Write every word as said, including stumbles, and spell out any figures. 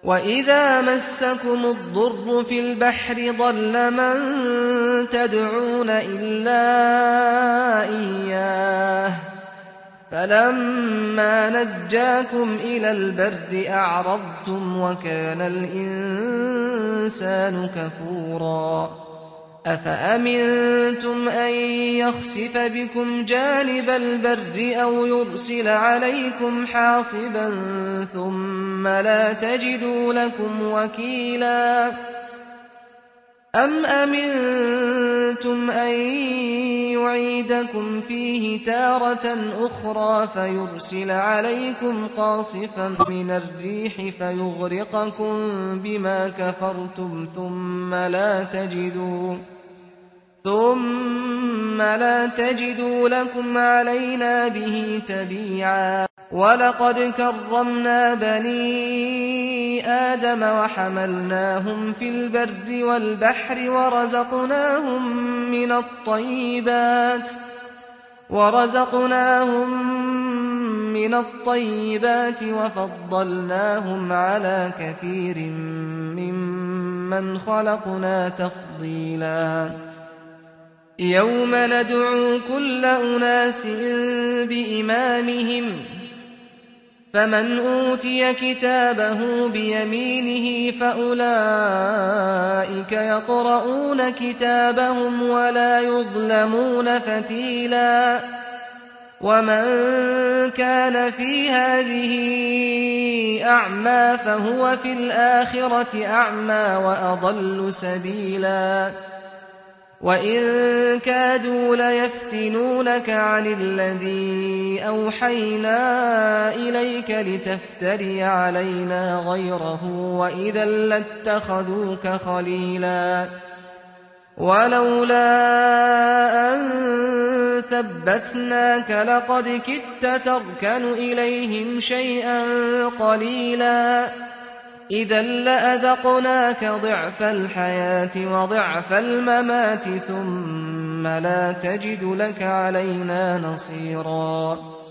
وَإِذَا مَسَّكُمُ الضُّرُّ فِي الْبَحْرِ ضَلَّ مَن تَدْعُونَ إِلَّا إِيَّاهُ فَلَمَّا نَجَّاكُمْ إِلَى الْبَرِّ أَعْرَضْتُمْ وَكَانَ الْإِنسَانُ كَفُورًا أَفَأَمِنْتُمْ أَنْ يَخْسِفَ بِكُمْ جَانِبَ الْبَرِّ أَوْ يُرْسِلَ عَلَيْكُمْ حَاصِبًا ثُمَّ لَا تَجِدُوا لَكُمْ وَكِيلًا أَمْ أَمِنْتُمْ أَنْ يُعِيدَكُمْ فِيهِ تَارَةً أُخْرَى فَيُرْسِلَ عَلَيْكُمْ قَاصِفًا مِنَ الرِّيحِ فَيُغْرِقَكُم بِمَا كَفَرْتُمْ ثُمَّ لَا تَجِدُوا ثُمَّ لَا تَجِدُوا لَكُمْ عَلَيْنَا بِهِ تَبِيعًا وَلَقَدْ كَرَّمْنَا بَنِي آدَمَ وَحَمَلْنَاهُمْ فِي الْبَرِّ وَالْبَحْرِ وَرَزَقْنَاهُمْ مِنَ الطَّيِّبَاتِ وَرَزَقْنَاهُمْ مِنَ الطَّيِّبَاتِ وَفَضَّلْنَاهُمْ عَلَى كَثِيرٍ مِّمَّنْ خَلَقْنَا تَفْضِيلًا يَوْمَ نَدْعُو كُلَّ أُنَاسٍ بِإِمَامِهِمْ فَمَنْ أُوتِيَ كِتَابَهُ بِيَمِينِهِ فَأُولَئِكَ يَقْرَؤُونَ كِتَابَهُمْ وَلَا يُظْلَمُونَ فَتِيلًا وَمَنْ كَانَ فِي هَذِهِ أَعْمَى فَهُوَ فِي الْآخِرَةِ أَعْمَى وَأَضَلُّ سَبِيلًا وَإِن كَادُوا لَيَفْتِنُونَكَ عَنِ الَّذِي أَوْحَيْنَا إِلَيْكَ لِتَفْتَرِيَ عَلَيْنَا غَيْرَهُ وَإِذًا لَّاتَّخَذُوكَ خَلِيلًا وَلَوْلَا أَن ثَبَّتْنَاكَ لَقَدْ كِدتَّ تَرْكَنُ إِلَيْهِمْ شَيْئًا قَلِيلًا إِذًا لَّأَذَقْنَاكَ ضِعْفَ الْحَيَاةِ وَضِعْفَ الْمَمَاتِ ثُمَّ لَا تَجِدُ لَكَ عَلَيْنَا نَصِيرًا